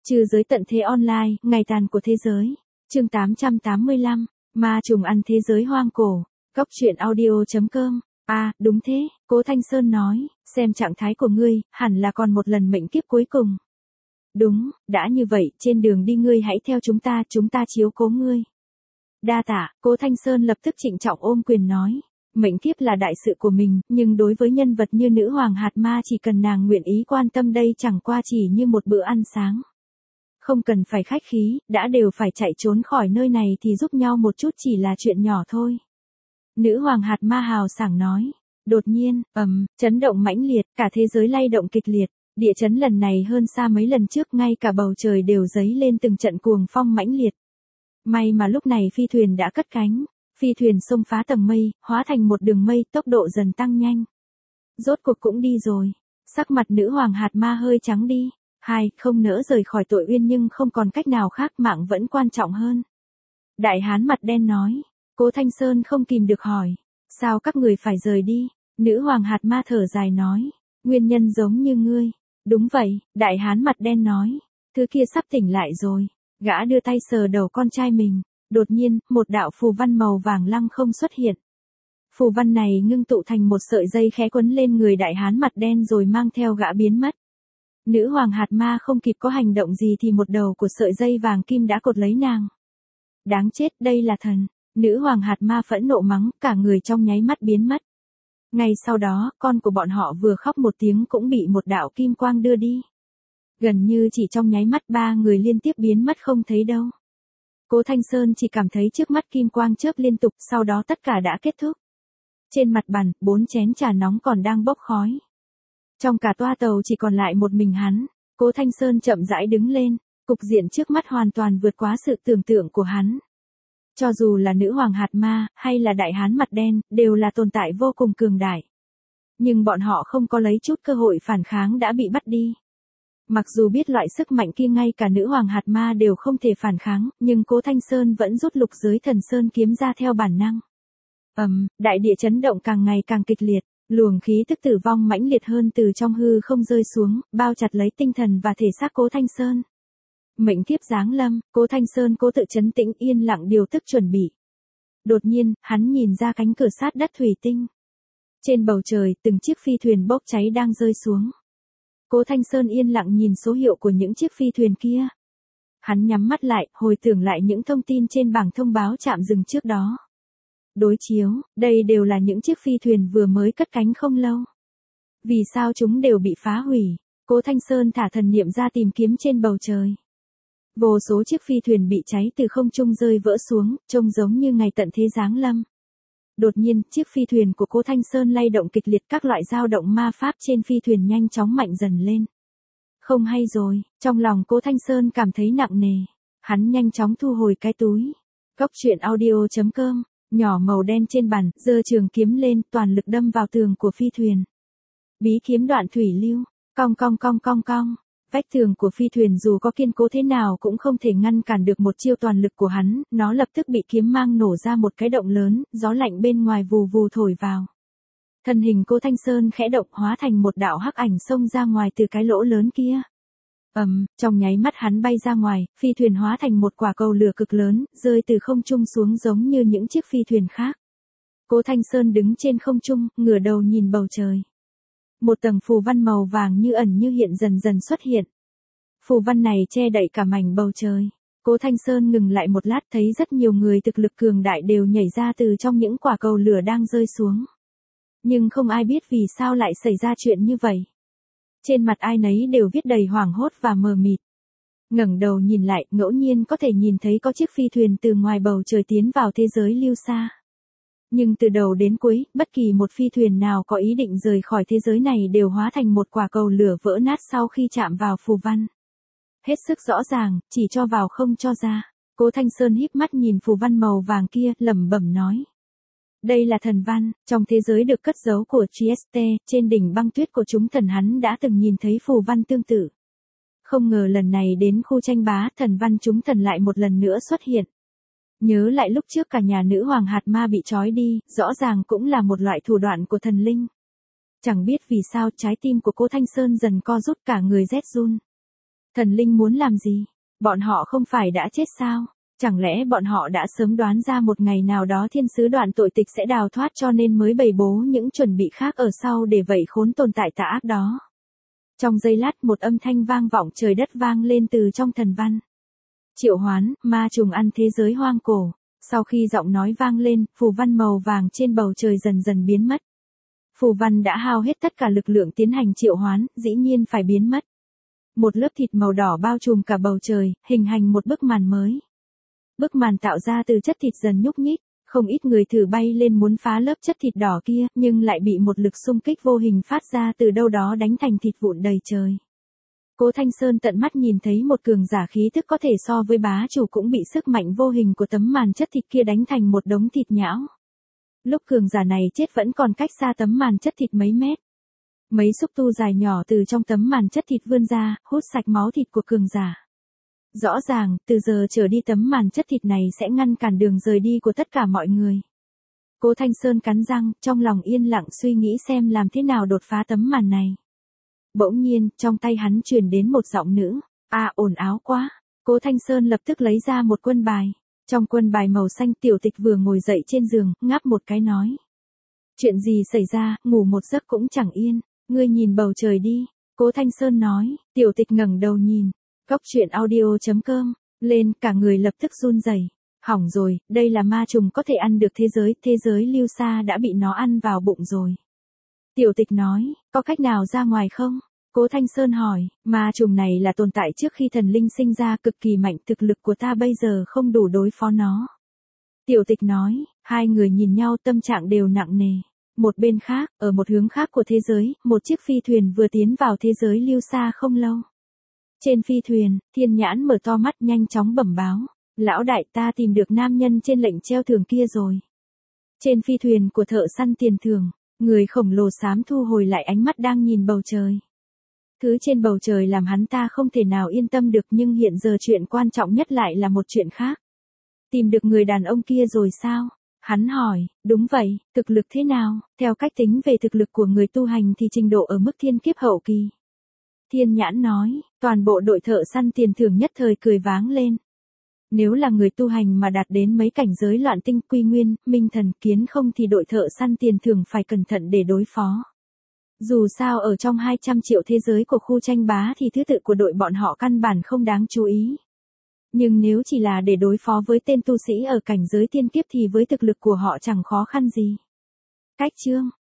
Trừ giới tận thế online, ngày tàn của thế giới. Chương 885, ma trùng ăn thế giới hoang cổ. Góc truyện audio.com. À, đúng thế, Cố Thanh Sơn nói, xem trạng thái của ngươi, hẳn là còn một lần mệnh kiếp cuối cùng. Đúng, đã như vậy, trên đường đi ngươi hãy theo chúng ta chiếu cố ngươi. Đa tạ, Cố Thanh Sơn lập tức trịnh trọng ôm quyền nói. Mệnh kiếp là đại sự của mình, nhưng đối với nhân vật như nữ hoàng hạt ma chỉ cần nàng nguyện ý quan tâm đây chẳng qua chỉ như một bữa ăn sáng. Không cần phải khách khí, đã đều phải chạy trốn khỏi nơi này thì giúp nhau một chút chỉ là chuyện nhỏ thôi. Nữ hoàng hạt ma hào sảng nói. Đột nhiên, chấn động mãnh liệt, cả thế giới lay động kịch liệt. Địa chấn lần này hơn xa mấy lần trước, ngay cả bầu trời đều dấy lên từng trận cuồng phong mãnh liệt. May mà lúc này phi thuyền đã cất cánh. Phi thuyền xông phá tầng mây, hóa thành một đường mây, tốc độ dần tăng nhanh. Rốt cuộc cũng đi rồi. Sắc mặt nữ hoàng hạt ma hơi trắng đi. Không nỡ rời khỏi tội uyên nhưng không còn cách nào khác, mạng vẫn quan trọng hơn. Đại hán mặt đen nói. Cố Thanh Sơn không kìm được hỏi. Sao các người phải rời đi? Nữ hoàng hạt ma thở dài nói. Nguyên nhân giống như ngươi. Đúng vậy, đại hán mặt đen nói. Thứ kia sắp tỉnh lại rồi. Gã đưa tay sờ đầu con trai mình. Đột nhiên, một đạo phù văn màu vàng lăng không xuất hiện. Phù văn này ngưng tụ thành một sợi dây khẽ quấn lên người đại hán mặt đen rồi mang theo gã biến mất. Nữ hoàng hạt ma không kịp có hành động gì thì một đầu của sợi dây vàng kim đã cột lấy nàng. Đáng chết, đây là thần. Nữ hoàng hạt ma phẫn nộ mắng, cả người trong nháy mắt biến mất. Ngay sau đó, con của bọn họ vừa khóc một tiếng cũng bị một đạo kim quang đưa đi. Gần như chỉ trong nháy mắt ba người liên tiếp biến mất không thấy đâu. Cố Thanh Sơn chỉ cảm thấy trước mắt kim quang chớp liên tục, sau đó tất cả đã kết thúc. Trên mặt bàn, 4 chén trà nóng còn đang bốc khói. Trong cả toa tàu chỉ còn lại một mình hắn. Cố Thanh Sơn chậm rãi đứng lên, cục diện trước mắt hoàn toàn vượt quá sự tưởng tượng của hắn. Cho dù là nữ hoàng hạt ma, hay là đại hán mặt đen, đều là tồn tại vô cùng cường đại. Nhưng bọn họ không có lấy chút cơ hội phản kháng đã bị bắt đi. Mặc dù biết loại sức mạnh kia ngay cả nữ hoàng hạt ma đều không thể phản kháng, nhưng Cố Thanh Sơn vẫn rút lục giới thần sơn kiếm ra theo bản năng. Đại địa chấn động càng ngày càng kịch liệt, luồng khí tức tử vong mãnh liệt hơn từ trong hư không rơi xuống, bao chặt lấy tinh thần và thể xác Cố Thanh Sơn. Mệnh kiếp giáng lâm, Cố Thanh Sơn cố tự trấn tĩnh yên lặng điều tức chuẩn bị. Đột nhiên, hắn nhìn ra cánh cửa sát đất thủy tinh. Trên bầu trời, từng chiếc phi thuyền bốc cháy đang rơi xuống. Cố Thanh Sơn yên lặng nhìn số hiệu của những chiếc phi thuyền kia. Hắn nhắm mắt lại, hồi tưởng lại những thông tin trên bảng thông báo trạm dừng trước đó. Đối chiếu, đây đều là những chiếc phi thuyền vừa mới cất cánh không lâu. Vì sao chúng đều bị phá hủy? Cố Thanh Sơn thả thần niệm ra tìm kiếm trên bầu trời. Vô số chiếc phi thuyền bị cháy từ không trung rơi vỡ xuống, trông giống như ngày tận thế giáng lâm. Đột nhiên, chiếc phi thuyền của Cố Thanh Sơn lay động kịch liệt, các loại dao động ma pháp trên phi thuyền nhanh chóng mạnh dần lên. Không hay rồi, trong lòng Cố Thanh Sơn cảm thấy nặng nề. Hắn nhanh chóng thu hồi cái túi. Góc truyện audio.com, nhỏ màu đen trên bàn, giơ trường kiếm lên, toàn lực đâm vào tường của phi thuyền. Bí kiếm đoạn thủy lưu, cong cong cong cong cong. Vách tường của phi thuyền dù có kiên cố thế nào cũng không thể ngăn cản được một chiêu toàn lực của hắn, nó lập tức bị kiếm mang nổ ra một cái động lớn, gió lạnh bên ngoài vù vù thổi vào. Thân hình Cố Thanh Sơn khẽ động hóa thành một đạo hắc ảnh xông ra ngoài từ cái lỗ lớn kia. Trong nháy mắt hắn bay ra ngoài, phi thuyền hóa thành một quả cầu lửa cực lớn, rơi từ không trung xuống giống như những chiếc phi thuyền khác. Cố Thanh Sơn đứng trên không trung, ngửa đầu nhìn bầu trời. Một tầng phù văn màu vàng như ẩn như hiện dần dần xuất hiện. Phù văn này che đậy cả mảnh bầu trời. Cố Thanh Sơn ngừng lại một lát, thấy rất nhiều người thực lực cường đại đều nhảy ra từ trong những quả cầu lửa đang rơi xuống. Nhưng không ai biết vì sao lại xảy ra chuyện như vậy. Trên mặt ai nấy đều viết đầy hoảng hốt và mờ mịt. Ngẩng đầu nhìn lại, ngẫu nhiên có thể nhìn thấy có chiếc phi thuyền từ ngoài bầu trời tiến vào thế giới lưu xa. Nhưng từ đầu đến cuối, bất kỳ một phi thuyền nào có ý định rời khỏi thế giới này đều hóa thành một quả cầu lửa vỡ nát sau khi chạm vào phù văn. Hết sức rõ ràng, chỉ cho vào không cho ra. Cố Thanh Sơn híp mắt nhìn phù văn màu vàng kia, lẩm bẩm nói. Đây là thần văn, trong thế giới được cất giấu của Trieste, trên đỉnh băng tuyết của chúng thần hắn đã từng nhìn thấy phù văn tương tự. Không ngờ lần này đến khu tranh bá, thần văn chúng thần lại một lần nữa xuất hiện. Nhớ lại lúc trước cả nhà nữ hoàng hạt ma bị trói đi, rõ ràng cũng là một loại thủ đoạn của thần linh. Chẳng biết vì sao trái tim của Cố Thanh Sơn dần co rút, cả người rét run. Thần linh muốn làm gì? Bọn họ không phải đã chết sao? Chẳng lẽ bọn họ đã sớm đoán ra một ngày nào đó thiên sứ đoạn tội tịch sẽ đào thoát cho nên mới bày bố những chuẩn bị khác ở sau để vậy khốn tồn tại tà ác đó. Trong giây lát một âm thanh vang vọng trời đất vang lên từ trong thần văn. Triệu hoán, ma trùng ăn thế giới hoang cổ. Sau khi giọng nói vang lên, phù văn màu vàng trên bầu trời dần dần biến mất. Phù văn đã hao hết tất cả lực lượng tiến hành triệu hoán, dĩ nhiên phải biến mất. Một lớp thịt màu đỏ bao trùm cả bầu trời, hình thành một bức màn mới. Bức màn tạo ra từ chất thịt dần nhúc nhích, không ít người thử bay lên muốn phá lớp chất thịt đỏ kia, nhưng lại bị một lực xung kích vô hình phát ra từ đâu đó đánh thành thịt vụn đầy trời. Cố Thanh Sơn tận mắt nhìn thấy một cường giả khí tức có thể so với bá chủ cũng bị sức mạnh vô hình của tấm màn chất thịt kia đánh thành một đống thịt nhão. Lúc cường giả này chết vẫn còn cách xa tấm màn chất thịt mấy mét. Mấy xúc tu dài nhỏ từ trong tấm màn chất thịt vươn ra, hút sạch máu thịt của cường giả. Rõ ràng, từ giờ trở đi tấm màn chất thịt này sẽ ngăn cản đường rời đi của tất cả mọi người. Cố Thanh Sơn cắn răng, trong lòng yên lặng suy nghĩ xem làm thế nào đột phá tấm màn này. Bỗng nhiên, trong tay hắn truyền đến một giọng nữ. Ồn ào quá. Cố Thanh Sơn lập tức lấy ra một quân bài. Trong quân bài màu xanh Tiểu Tịch vừa ngồi dậy trên giường, ngáp một cái nói. Chuyện gì xảy ra, ngủ một giấc cũng chẳng yên. Ngươi nhìn bầu trời đi. Cố Thanh Sơn nói. Tiểu Tịch ngẩng đầu nhìn. Cốc truyện audio.com. Lên, cả người lập tức run rẩy. Hỏng rồi, đây là ma trùng có thể ăn được thế giới lưu xa đã bị nó ăn vào bụng rồi. Tiểu Tịch nói, có cách nào ra ngoài không? Cố Thanh Sơn hỏi, ma trùng này là tồn tại trước khi thần linh sinh ra cực kỳ mạnh, thực lực của ta bây giờ không đủ đối phó nó. Tiểu Tịch nói, hai người nhìn nhau tâm trạng đều nặng nề. Một bên khác, ở một hướng khác của thế giới, một chiếc phi thuyền vừa tiến vào thế giới lưu xa không lâu. Trên phi thuyền, Thiên Nhãn mở to mắt nhanh chóng bẩm báo. Lão đại, ta tìm được nam nhân trên lệnh treo thưởng kia rồi. Trên phi thuyền của thợ săn tiền thưởng, người khổng lồ xám thu hồi lại ánh mắt đang nhìn bầu trời. Thứ trên bầu trời làm hắn ta không thể nào yên tâm được, nhưng hiện giờ chuyện quan trọng nhất lại là một chuyện khác. Tìm được người đàn ông kia rồi sao? Hắn hỏi, đúng vậy, thực lực thế nào? Theo cách tính về thực lực của người tu hành thì trình độ ở mức thiên kiếp hậu kỳ. Thiên Nhãn nói, toàn bộ đội thợ săn tiền thưởng nhất thời cười váng lên. Nếu là người tu hành mà đạt đến mấy cảnh giới loạn tinh, quy nguyên, minh thần, kiến không thì đội thợ săn tiền thưởng phải cẩn thận để đối phó. Dù sao ở trong 200 triệu thế giới của khu tranh bá thì thứ tự của đội bọn họ căn bản không đáng chú ý. Nhưng nếu chỉ là để đối phó với tên tu sĩ ở cảnh giới tiên kiếp thì với thực lực của họ chẳng khó khăn gì. Cách chương